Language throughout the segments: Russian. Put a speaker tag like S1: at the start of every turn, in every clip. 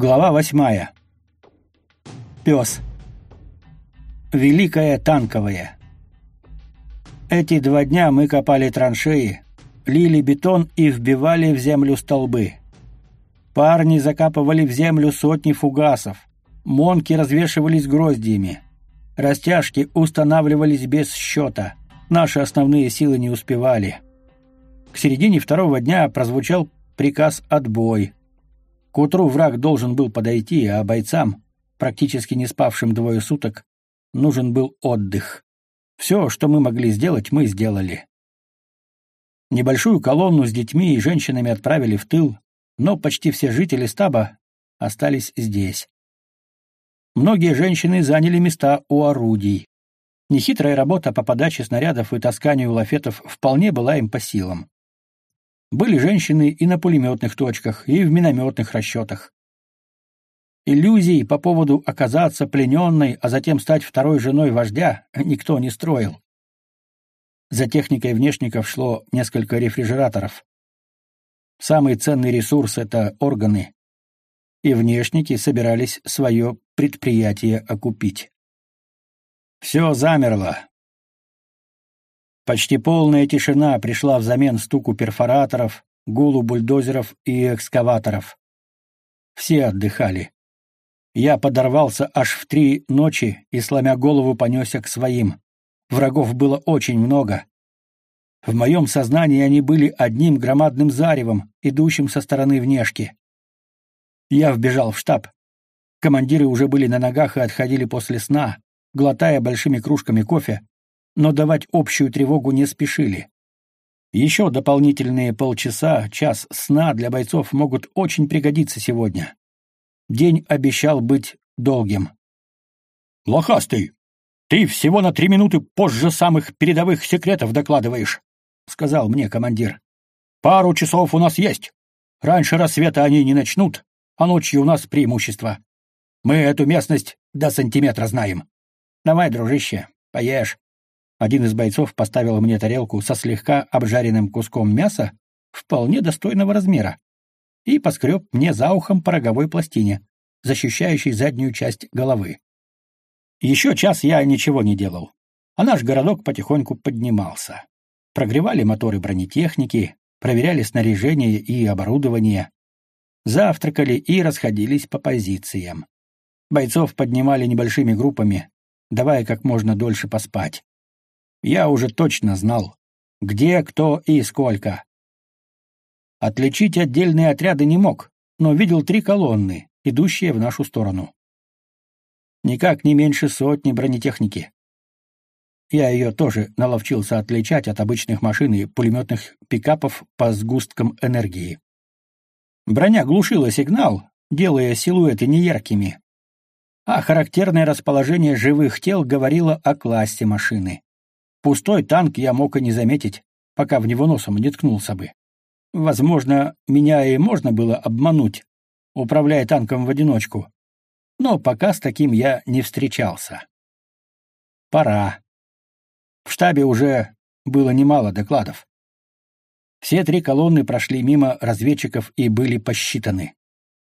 S1: Глава 8. Пес. Великое танковое. Эти 2 дня мы копали траншеи, лили бетон и вбивали в землю столбы. Парни закапывали в землю сотни фугасов, монки развешивались гроздьями, растяжки устанавливались без счета, наши основные силы не успевали. К середине 2-го дня прозвучал приказ «Отбой». К утру враг должен был подойти, а бойцам, практически не спавшим 2 суток, нужен был отдых. Все, что мы могли сделать, мы сделали. Небольшую колонну с детьми и женщинами отправили в тыл, но почти все жители стаба остались здесь. Многие женщины заняли места у орудий. Нехитрая работа по подаче снарядов и тасканию лафетов вполне была им по силам. Были женщины и на пулеметных точках, и в минометных расчетах. Иллюзий по поводу оказаться плененной, а затем стать второй женой вождя, никто не строил. За техникой внешников шло несколько рефрижераторов. Самый ценный ресурс — это органы. И внешники собирались свое предприятие окупить. Все замерло. Почти полная тишина пришла взамен стуку перфораторов, гулу бульдозеров и экскаваторов. Все отдыхали. Я подорвался аж в 3 ночи и, сломя голову, понесся к своим. Врагов было очень много. В моем сознании они были одним громадным заревом, идущим со стороны внешки. Я вбежал в штаб. Командиры уже были на ногах и отходили после сна, глотая большими кружками кофе, но давать общую тревогу не спешили. Еще дополнительные полчаса, час сна для бойцов могут очень пригодиться сегодня. День обещал быть долгим. «Лохастый, ты всего на 3 минуты позже самых передовых секретов докладываешь», — сказал мне командир. «Пару часов у нас есть. Раньше рассвета они не начнут, а ночью у нас преимущество. Мы эту местность до сантиметра знаем. Давай, дружище, поешь». Один из бойцов поставил мне тарелку со слегка обжаренным куском мяса вполне достойного размера и поскреб мне за ухом по роговой пластине, защищающей заднюю часть головы. Еще час я ничего не делал, а наш городок потихоньку поднимался. Прогревали моторы бронетехники, проверяли снаряжение и оборудование, завтракали и расходились по позициям. Бойцов поднимали небольшими группами, давая как можно дольше поспать. Я уже точно знал, где, кто и сколько. Отличить отдельные отряды не мог, но видел 3 колонны, идущие в нашу сторону. Никак не меньше 100 бронетехники. Я ее тоже наловчился отличать от обычных машин и пулеметных пикапов по сгусткам энергии. Броня глушила сигнал, делая силуэты неяркими, а характерное расположение живых тел говорило о классе машины. Пустой танк я мог и не заметить, пока в него носом не ткнулся бы. Возможно, меня и можно было обмануть, управляя танком в одиночку, но пока с таким я не встречался. Пора. В штабе уже было немало докладов. Все 3 колонны прошли мимо разведчиков и были посчитаны.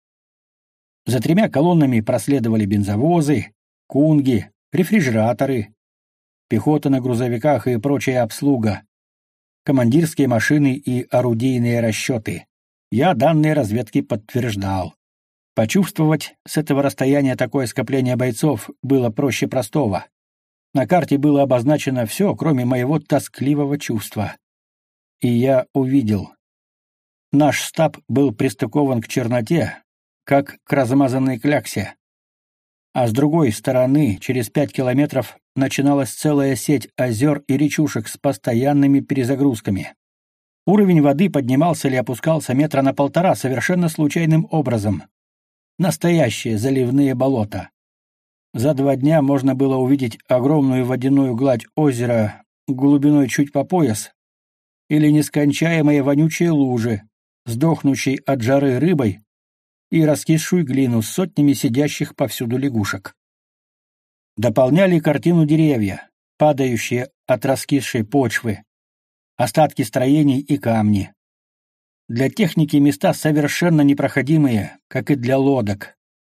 S1: За 3 колоннами проследовали бензовозы, кунги, рефрижераторы, пехота на грузовиках и прочая обслуга, командирские машины и орудийные расчеты. Я данные разведки подтверждал. Почувствовать с этого расстояния такое скопление бойцов было проще простого. На карте было обозначено все, кроме моего тоскливого чувства. И я увидел. Наш стаб был пристыкован к черноте, как к размазанной кляксе. А с другой стороны, через 5 километров, начиналась целая сеть озер и речушек с постоянными перезагрузками. Уровень воды поднимался или опускался 1,5 метра совершенно случайным образом. Настоящие заливные болота. За 2 дня можно было увидеть огромную водяную гладь озера глубиной чуть по пояс или нескончаемые вонючие лужи, сдохнущей от жары рыбой, и раскисшую глину с сотнями сидящих повсюду лягушек. Дополняли картину деревья, падающие от раскисшей почвы, остатки строений и камни. Для техники места совершенно непроходимые, как и для лодок.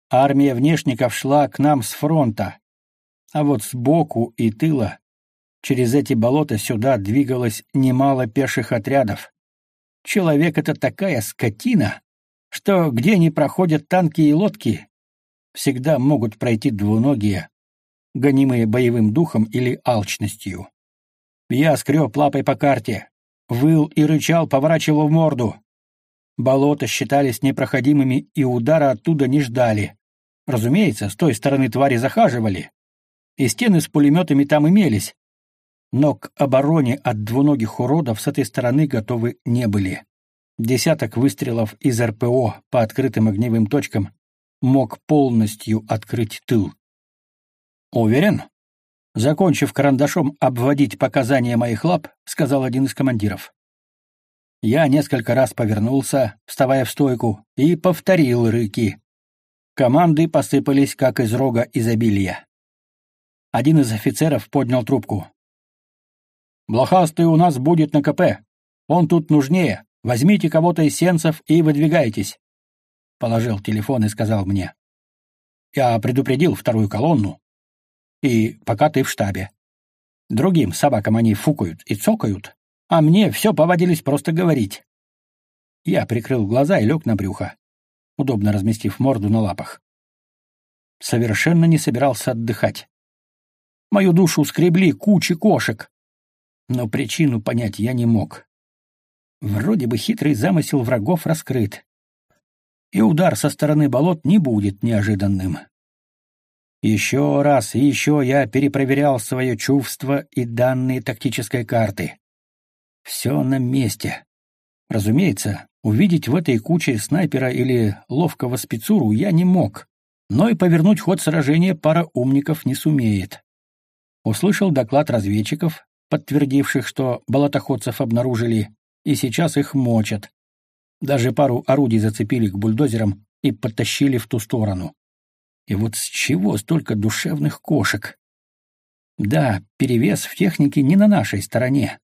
S1: Армия внешников шла к нам с фронта, а вот сбоку и тыла через эти болота сюда двигалось немало пеших отрядов. Человек — это такая скотина, что где не проходят танки и лодки, всегда могут пройти двуногие, гонимые боевым духом или алчностью. Я скреб лапой по карте, выл и рычал, поворачивал морду. Болота считались непроходимыми и удара оттуда не ждали. Разумеется, с той стороны твари захаживали, и стены с пулеметами там имелись, но к обороне от двуногих уродов с этой стороны готовы не были. Десяток выстрелов из РПО по открытым огневым точкам мог полностью открыть тыл. «Уверен?» Закончив карандашом обводить показания моих лап, сказал один из командиров. Я несколько раз повернулся, вставая в стойку, и повторил рыки. Команды посыпались, как из рога изобилия. Один из офицеров поднял трубку. «Блохастый у нас будет на КП. Он тут нужнее. Возьмите кого-то из сенцев и выдвигайтесь». Положил телефон и сказал мне. «Я предупредил вторую колонну. И пока ты в штабе. Другим собакам они фукают и цокают, а мне все повадились просто говорить». Я прикрыл глаза и лег на брюхо, удобно разместив морду на лапах. Совершенно не собирался отдыхать. Мою душу скребли кучи кошек, но причину понять я не мог. Вроде бы хитрый замысел врагов раскрыт, и удар со стороны болот не будет неожиданным. Еще раз и еще я перепроверял свое чувство и данные тактической карты. Все на месте. Разумеется, увидеть в этой куче снайпера или ловкого спецуру я не мог, но и повернуть ход сражения пара умников не сумеет. Услышал доклад разведчиков, подтвердивших, что болотоходцев обнаружили, и сейчас их мочат. Даже пару орудий зацепили к бульдозерам и подтащили в ту сторону. И вот с чего столько душевных кошек? Да, перевес в технике не на нашей стороне.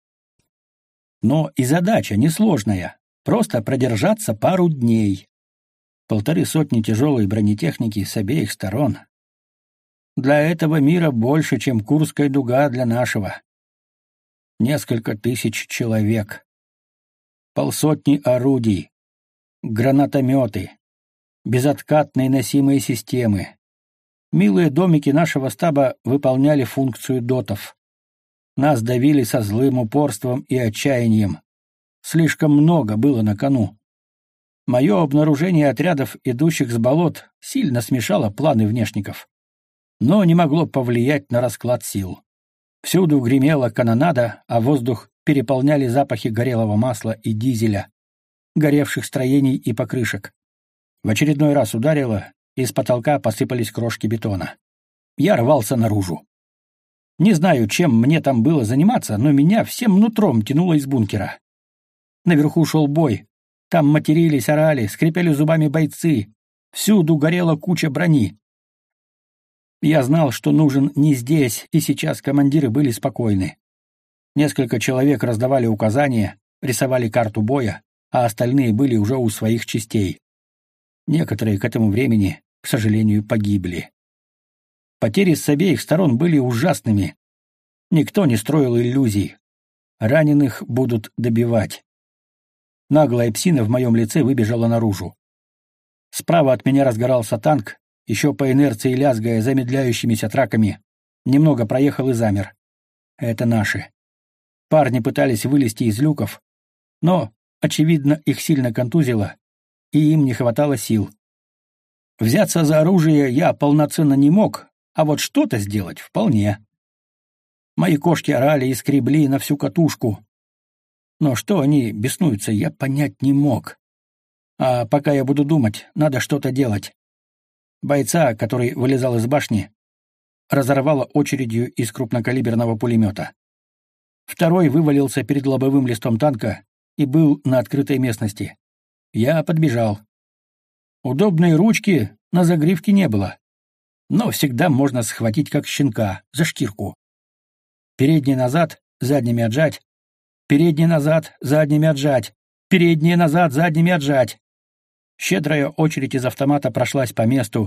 S1: Но и задача несложная — просто продержаться пару дней. 150 тяжелой бронетехники с обеих сторон. Для этого мира больше, чем Курская дуга для нашего. Несколько тысяч человек. 150 орудий. Гранатометы. Безоткатные носимые системы. Милые домики нашего штаба выполняли функцию дотов. Нас давили со злым упорством и отчаянием. Слишком много было на кону. Мое обнаружение отрядов, идущих с болот, сильно смешало планы внешников, но не могло повлиять на расклад сил. Всюду гремела канонада, а воздух переполняли запахи горелого масла и дизеля, горевших строений и покрышек. В очередной раз ударило, и с потолка посыпались крошки бетона. Я рвался наружу. Не знаю, чем мне там было заниматься, но меня всем нутром тянуло из бункера. Наверху шел бой. Там матерились, орали, скрипели зубами бойцы. Всюду горела куча брони. Я знал, что нужен не здесь, и сейчас командиры были спокойны. Несколько человек раздавали указания, рисовали карту боя, а остальные были уже у своих частей. Некоторые к этому времени, к сожалению, погибли. Потери с обеих сторон были ужасными. Никто не строил иллюзий. Раненых будут добивать. Наглая псина в моем лице выбежала наружу. Справа от меня разгорался танк, еще по инерции лязгая замедляющимися траками. Немного проехал и замер. Это наши. Парни пытались вылезти из люков, но, очевидно, их сильно контузило, и им не хватало сил. Взяться за оружие я полноценно не мог, а вот что-то сделать вполне. Мои кошки орали и скребли на всю катушку. Но что они беснуются, я понять не мог. А пока я буду думать, надо что-то делать. Бойца, который вылезал из башни, разорвало очередью из крупнокалиберного пулемета. Второй вывалился перед лобовым листом танка и был на открытой местности. Я подбежал. Удобной ручки на загривке не было, но всегда можно схватить как щенка за шкирку. Передний назад, задними отжать. Передний назад, задними отжать. Передние назад, задними отжать. Щедрая очередь из автомата прошлась по месту,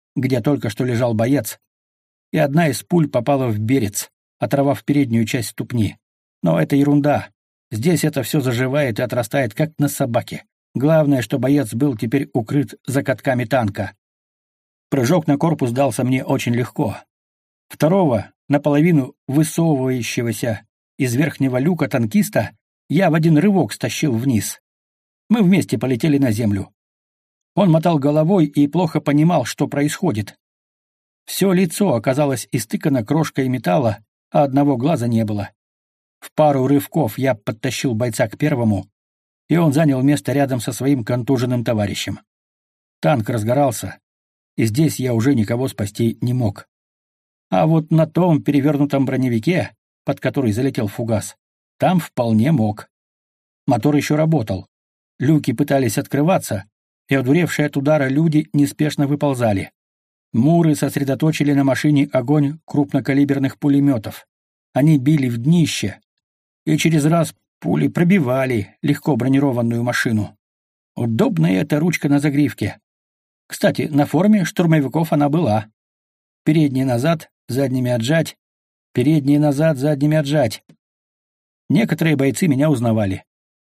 S1: где только что лежал боец, и одна из пуль попала в берец, оторвав переднюю часть ступни. Но это ерунда. Здесь это все заживает и отрастает, как на собаке. Главное, что боец был теперь укрыт за катками танка. Прыжок на корпус дался мне очень легко. Второго, наполовину высовывающегося из верхнего люка танкиста, я в один рывок стащил вниз. Мы вместе полетели на землю. Он мотал головой и плохо понимал, что происходит. Все лицо оказалось истыкано крошкой металла, а одного глаза не было. В пару рывков я подтащил бойца к первому, и он занял место рядом со своим контуженным товарищем. Танк разгорался, и здесь я уже никого спасти не мог. А вот на том перевернутом броневике, под который залетел фугас, там вполне мог. Мотор еще работал. Люки пытались открываться, и одуревшие от удара люди неспешно выползали. Муры сосредоточили на машине огонь крупнокалиберных пулеметов. Они били в днище, и через раз пули пробивали легко бронированную машину. Удобная эта ручка на загривке. Кстати, на форме штурмовиков она была. Передние назад, задними отжать, передние назад, задними отжать. Некоторые бойцы меня узнавали.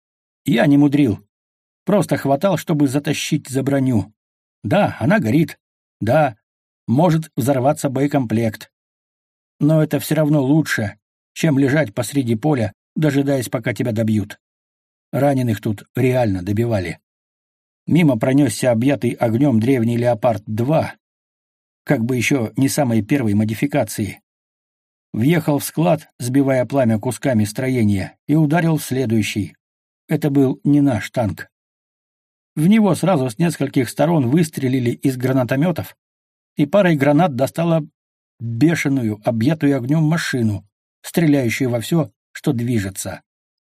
S1: Я не мудрил. Просто хватал, чтобы затащить за броню. Да, она горит. Да, может взорваться боекомплект. Но это все равно лучше, чем лежать посреди поля, дожидаясь, пока тебя добьют. Раненых тут реально добивали. Мимо пронесся объятый огнем древний «Леопард-2», как бы еще не самой первой модификации. Въехал в склад, сбивая пламя кусками строения, и ударил в следующий. Это был не наш танк. В него сразу с нескольких сторон выстрелили из гранатометов, и парой гранат достала бешеную, объятую огнем машину, стреляющую во все, что движется.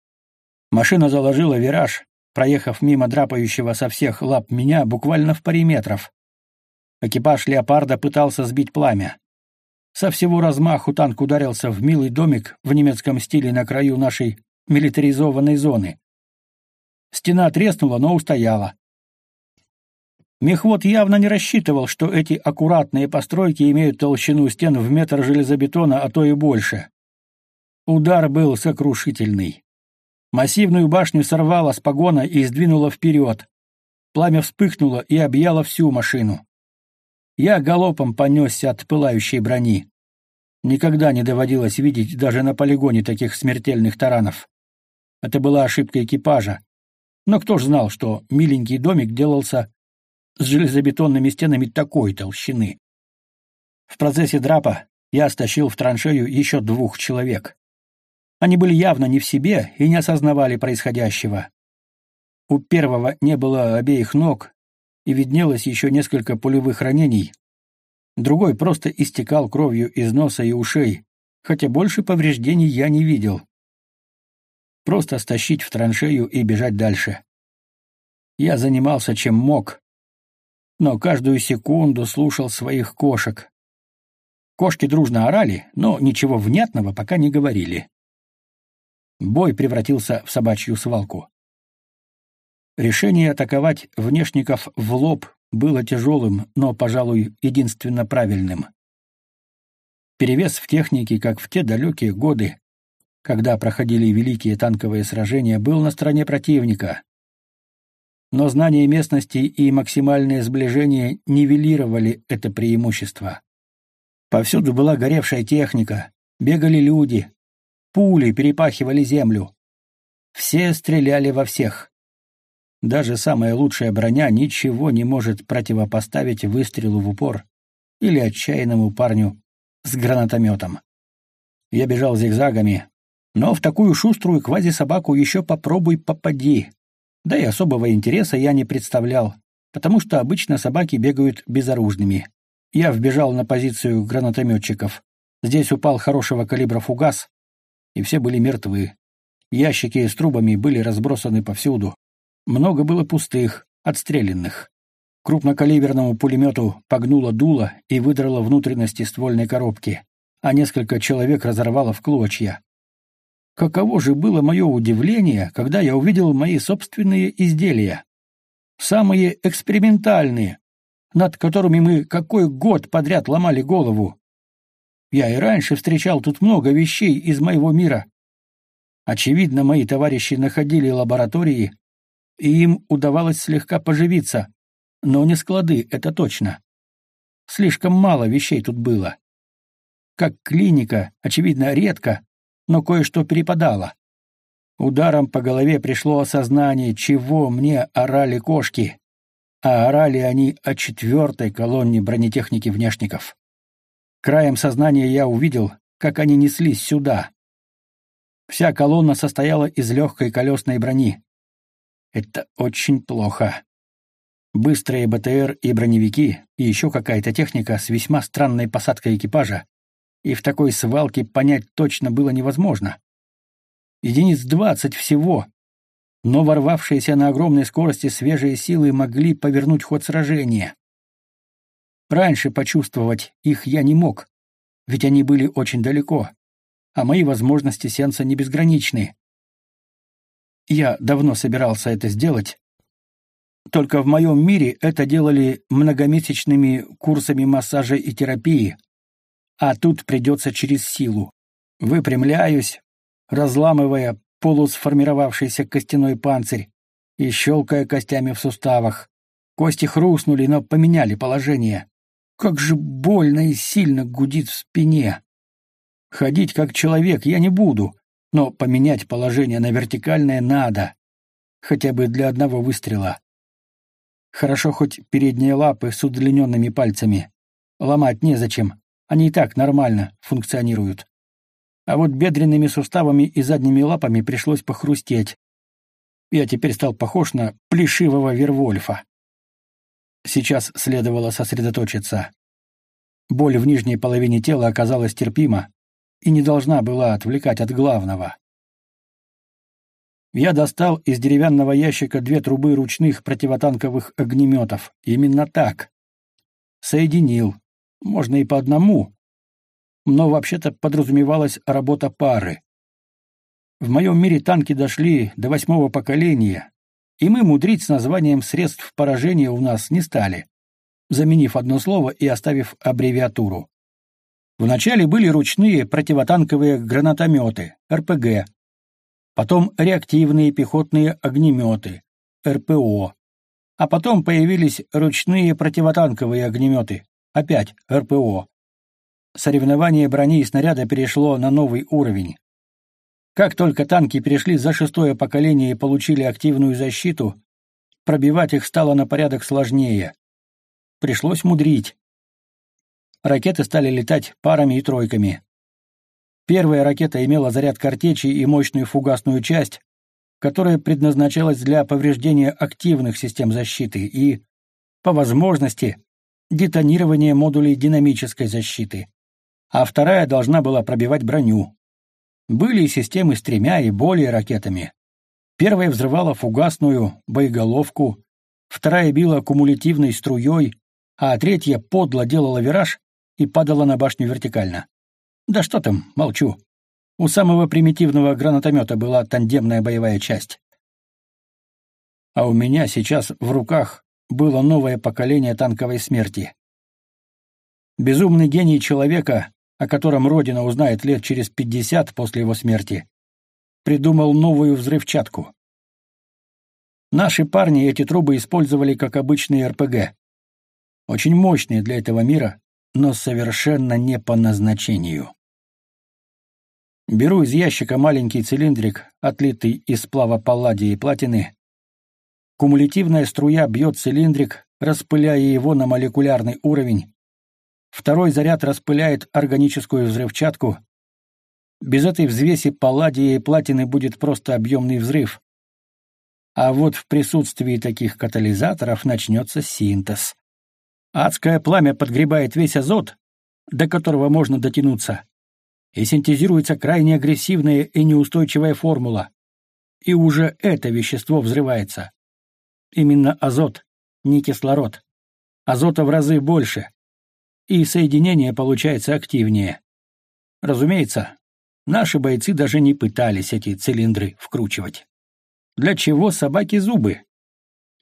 S1: Машина заложила вираж, проехав мимо драпающего со всех лап меня буквально в паре метров. Экипаж «Леопарда» пытался сбить пламя. Со всего размаху танк ударился в милый домик в немецком стиле на краю нашей милитаризованной зоны. Стена треснула, но устояла. Мехвод явно не рассчитывал, что эти аккуратные постройки имеют толщину стен в метр железобетона, а то и больше. Удар был сокрушительный. Массивную башню сорвало с погона и сдвинуло вперед. Пламя вспыхнуло и объяло всю машину. Я галопом понесся от пылающей брони. Никогда не доводилось видеть даже на полигоне таких смертельных таранов. Это была ошибка экипажа. Но кто ж знал, что миленький домик делался с железобетонными стенами такой толщины? В процессе драпа я стащил в траншею еще 2 человек. Они были явно не в себе и не осознавали происходящего. У первого не было обеих ног, и виднелось еще несколько пулевых ранений. Другой просто истекал кровью из носа и ушей, хотя больше повреждений я не видел. Просто стащить в траншею и бежать дальше. Я занимался чем мог, но каждую секунду слушал своих кошек. Кошки дружно орали, но ничего внятного пока не говорили. Бой превратился в собачью свалку. Решение атаковать внешников в лоб было тяжелым, но, пожалуй, единственно правильным. Перевес в технике, как в те далекие годы, когда проходили великие танковые сражения, был на стороне противника. Но знание местности и максимальное сближение нивелировали это преимущество. Повсюду была горевшая техника, бегали люди, пули перепахивали землю. Все стреляли во всех. Даже самая лучшая броня ничего не может противопоставить выстрелу в упор или отчаянному парню с гранатометом. Я бежал зигзагами, но в такую шуструю квази-собаку еще попробуй попади. Да и особого интереса я не представлял, потому что обычно собаки бегают безоружными. Я вбежал на позицию гранатометчиков. Здесь упал хорошего калибра фугас, и все были мертвы. Ящики с трубами были разбросаны повсюду. Много было пустых, отстрелянных. Крупнокалиберному пулемету погнуло дуло и выдрало внутренности ствольной коробки, а несколько человек разорвало в клочья. Каково же было мое удивление, когда я увидел мои собственные изделия. Самые экспериментальные, над которыми мы какой год подряд ломали голову. Я и раньше встречал тут много вещей из моего мира. Очевидно, мои товарищи находили лаборатории, и им удавалось слегка поживиться, но не склады, это точно. Слишком мало вещей тут было. Как клиника, очевидно, редко, но кое-что перепадало. Ударом по голове пришло осознание, чего мне орали кошки, а орали они о 4-й колонне бронетехники внешников. Краем сознания я увидел, как они неслись сюда. Вся колонна состояла из легкой колесной брони. Это очень плохо. Быстрые БТР и броневики, и еще какая-то техника с весьма странной посадкой экипажа, и в такой свалке понять точно было невозможно. Единиц 20 всего, но ворвавшиеся на огромной скорости свежие силы могли повернуть ход сражения. Раньше почувствовать их я не мог, ведь они были очень далеко, а мои возможности сеанса не безграничны. Я давно собирался это сделать, только в моем мире это делали многомесячными курсами массажа и терапии, а тут придется через силу. Выпрямляюсь, разламывая полусформировавшийся костяной панцирь и щелкая костями в суставах. Кости хрустнули, но поменяли положение. Как же больно и сильно гудит в спине. Ходить как человек я не буду, но поменять положение на вертикальное надо, хотя бы для одного выстрела. Хорошо хоть передние лапы с удлиненными пальцами. Ломать незачем, они и так нормально функционируют. А вот бедренными суставами и задними лапами пришлось похрустеть. Я теперь стал похож на плешивого Вервольфа. Сейчас следовало сосредоточиться. Боль в нижней половине тела оказалась терпима и не должна была отвлекать от главного. Я достал из деревянного ящика 2 трубы ручных противотанковых огнеметов. Именно так. Соединил. Можно и по одному. Но вообще-то подразумевалась работа пары. В моем мире танки дошли до 8-го поколения, и мы мудрить с названием средств поражения у нас не стали, заменив одно слово и оставив аббревиатуру. Вначале были ручные противотанковые гранатометы, РПГ, потом реактивные пехотные огнеметы, РПО, а потом появились ручные противотанковые огнеметы, опять РПО. Соревнование брони и снаряда перешло на новый уровень. Как только танки перешли за 6-е поколение и получили активную защиту, пробивать их стало на порядок сложнее. Пришлось мудрить. Ракеты стали летать парами и тройками. Первая ракета имела заряд картечи и мощную фугасную часть, которая предназначалась для повреждения активных систем защиты и, по возможности, детонирования модулей динамической защиты. А вторая должна была пробивать броню. Были и системы с 3 и более ракетами. Первая взрывала фугасную боеголовку, вторая била кумулятивной струей, а третья подло делала вираж и падала на башню вертикально. Да что там, молчу. У самого примитивного гранатомета была тандемная боевая часть. А у меня сейчас в руках было новое поколение танковой смерти. Безумный гений человека, о котором Родина узнает лет через 50 после его смерти, придумал новую взрывчатку. Наши парни эти трубы использовали как обычные РПГ. Очень мощные для этого мира, но совершенно не по назначению. Беру из ящика маленький цилиндрик, отлитый из сплава палладия и платины. Кумулятивная струя бьет цилиндрик, распыляя его на молекулярный уровень. Второй заряд распыляет органическую взрывчатку. Без этой взвеси палладия и платины будет просто объемный взрыв. А вот в присутствии таких катализаторов начнется синтез. Адское пламя подгребает весь азот, до которого можно дотянуться, и синтезируется крайне агрессивная и неустойчивая формула. И уже это вещество взрывается. Именно азот, не кислород. Азота в разы больше, и соединение получается активнее. Разумеется, наши бойцы даже не пытались эти цилиндры вкручивать. Для чего собаке зубы?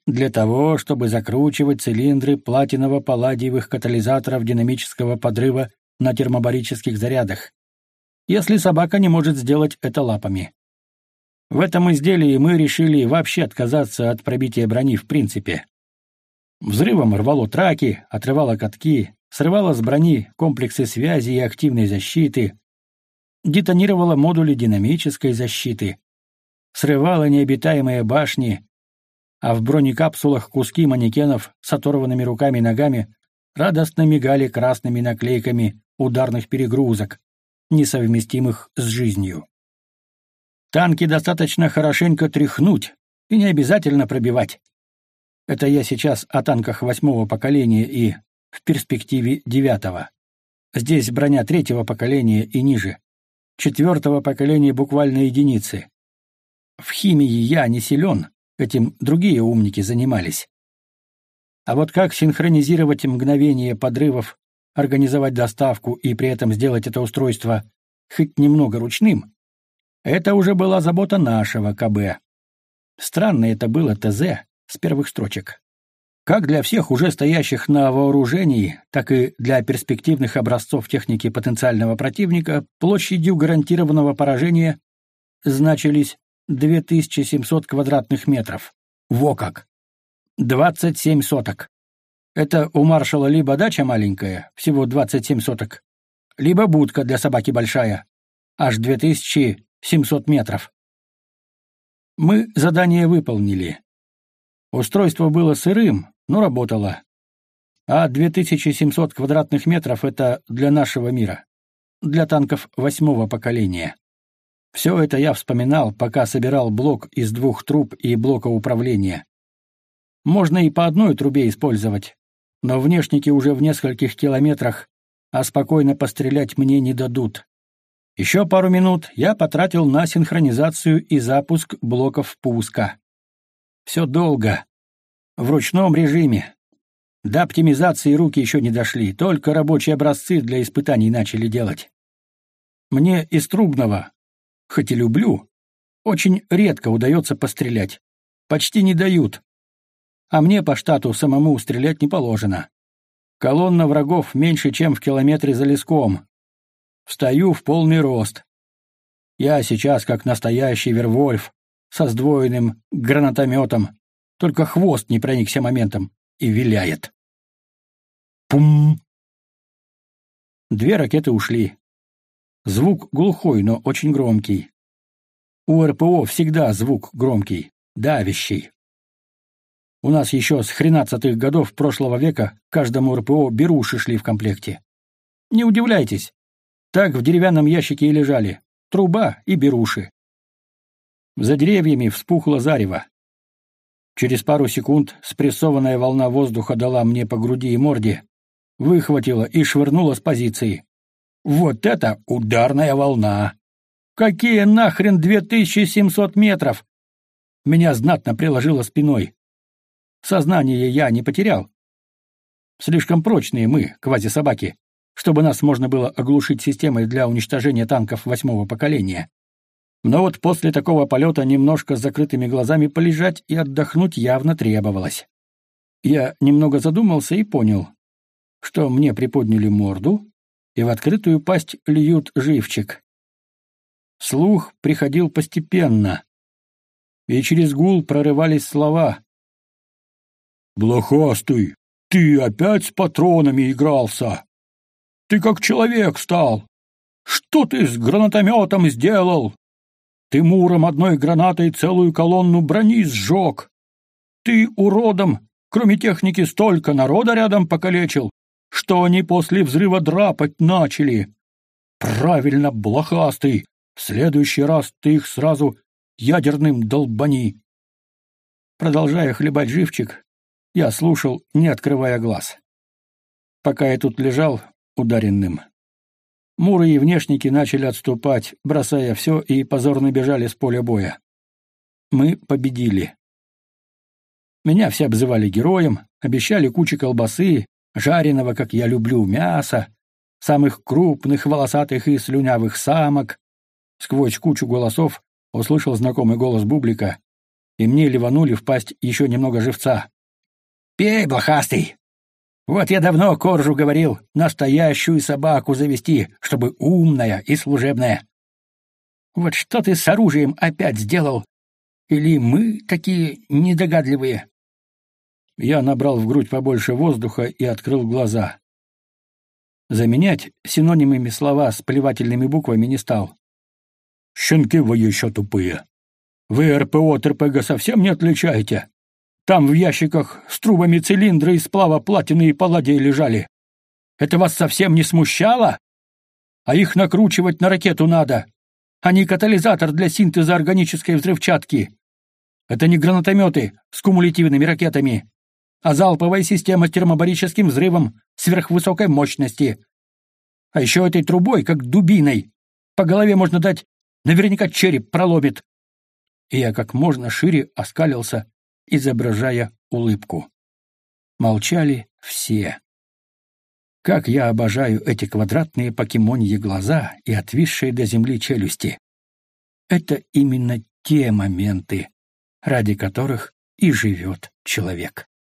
S1: для того, чтобы закручивать цилиндры платиново-палладиевых катализаторов динамического подрыва на термобарических зарядах, если собака не может сделать это лапами. В этом изделии мы решили вообще отказаться от пробития брони в принципе. Взрывом рвало траки, отрывало катки, срывало с брони комплексы связи и активной защиты, детонировало модули динамической защиты, срывало необитаемые башни, а в бронекапсулах куски манекенов с оторванными руками и ногами радостно мигали красными наклейками ударных перегрузок, несовместимых с жизнью. Танки достаточно хорошенько тряхнуть, и не обязательно пробивать. Это я сейчас о танках 8-го поколения и, в перспективе, 9-го. Здесь броня 3-го поколения и ниже. 4-го поколения буквально единицы. В химии я не силен, этим другие умники занимались. А вот как синхронизировать мгновение подрывов, организовать доставку и при этом сделать это устройство хоть немного ручным, это уже была забота нашего КБ. Странно это было ТЗ с первых строчек. Как для всех уже стоящих на вооружении, так и для перспективных образцов техники потенциального противника площадью гарантированного поражения значились 2700 квадратных метров. Во как! 27 соток. Это у маршала либо дача маленькая, всего 27 соток, либо будка для собаки большая, аж 2700 метров. Мы задание выполнили. Устройство было сырым, но работало. А 2700 квадратных метров — это для нашего мира, для танков 8-го поколения. Все это я вспоминал, пока собирал блок из 2 труб и блока управления. Можно и по одной трубе использовать, но внешники уже в нескольких километрах, а спокойно пострелять мне не дадут. Еще пару минут я потратил на синхронизацию и запуск блоков пуска. Все долго. В ручном режиме. До оптимизации руки еще не дошли, только рабочие образцы для испытаний начали делать. Мне из трубного, хоть и люблю, очень редко удается пострелять. Почти не дают. А мне по штату самому стрелять не положено. Колонна врагов меньше, чем в километре за леском. Встаю в полный рост. Я сейчас как настоящий Вервольф со сдвоенным гранатометом, только хвост не проникся моментом и виляет. Пум! 2 ракеты ушли. Звук глухой, но очень громкий. У РПО всегда звук громкий, давящий. У нас еще с 13-х годов прошлого века каждому РПО беруши шли в комплекте. Не удивляйтесь, так в деревянном ящике и лежали. Труба и беруши. За деревьями вспухло зарево. Через пару секунд спрессованная волна воздуха дала мне по груди и морде, выхватила и швырнула с позиции. Вот это ударная волна! Какие нахрен 2700 метров? Меня знатно приложило спиной. Сознание я не потерял. Слишком прочные мы, квазисобаки, чтобы нас можно было оглушить системой для уничтожения танков 8-го поколения. Но вот после такого полета немножко с закрытыми глазами полежать и отдохнуть явно требовалось. Я немного задумался и понял, что мне приподняли морду, и в открытую пасть льют живчик. Слух приходил постепенно, и через гул прорывались слова. «Блохастый, ты опять с патронами игрался? Ты как человек стал! Что ты с гранатометом сделал? Ты муром одной гранатой целую колонну брони сжег! Ты уродом, кроме техники, столько народа рядом покалечил, что они после взрыва драпать начали! Правильно, блохастый! В следующий раз ты их сразу ядерным долбани!» Продолжая хлебать живчик, я слушал, не открывая глаз. Пока я тут лежал, ударенным, муры и внешники начали отступать, бросая все, и позорно бежали с поля боя. Мы победили. Меня все обзывали героем, обещали кучу колбасы, жареного, как я люблю, мяса, самых крупных, волосатых и слюнявых самок. Сквозь кучу голосов услышал знакомый голос Бублика и мне ливанули в пасть еще немного живца. «Пей, блохастый! Вот я давно Коржу говорил, настоящую собаку завести, чтобы умная и служебная. Вот что ты с оружием опять сделал? Или мы такие недогадливые?» Я набрал в грудь побольше воздуха и открыл глаза. Заменять синонимами слова с плевательными буквами не стал. «Щенки вы еще тупые. Вы РПО от РПГ совсем не отличаете? Там в ящиках с трубами цилиндры из сплава платины и палладия лежали. Это вас совсем не смущало? А их накручивать на ракету надо. Они катализатор для синтеза органической взрывчатки. Это не гранатометы с кумулятивными ракетами, а залповая система с термобарическим взрывом сверхвысокой мощности. А еще этой трубой, как дубиной, по голове можно дать, наверняка череп проломит». И я как можно шире оскалился, изображая улыбку. Молчали все. Как я обожаю эти квадратные покемоньи глаза и отвисшие до земли челюсти. Это именно те моменты, ради которых и живет человек.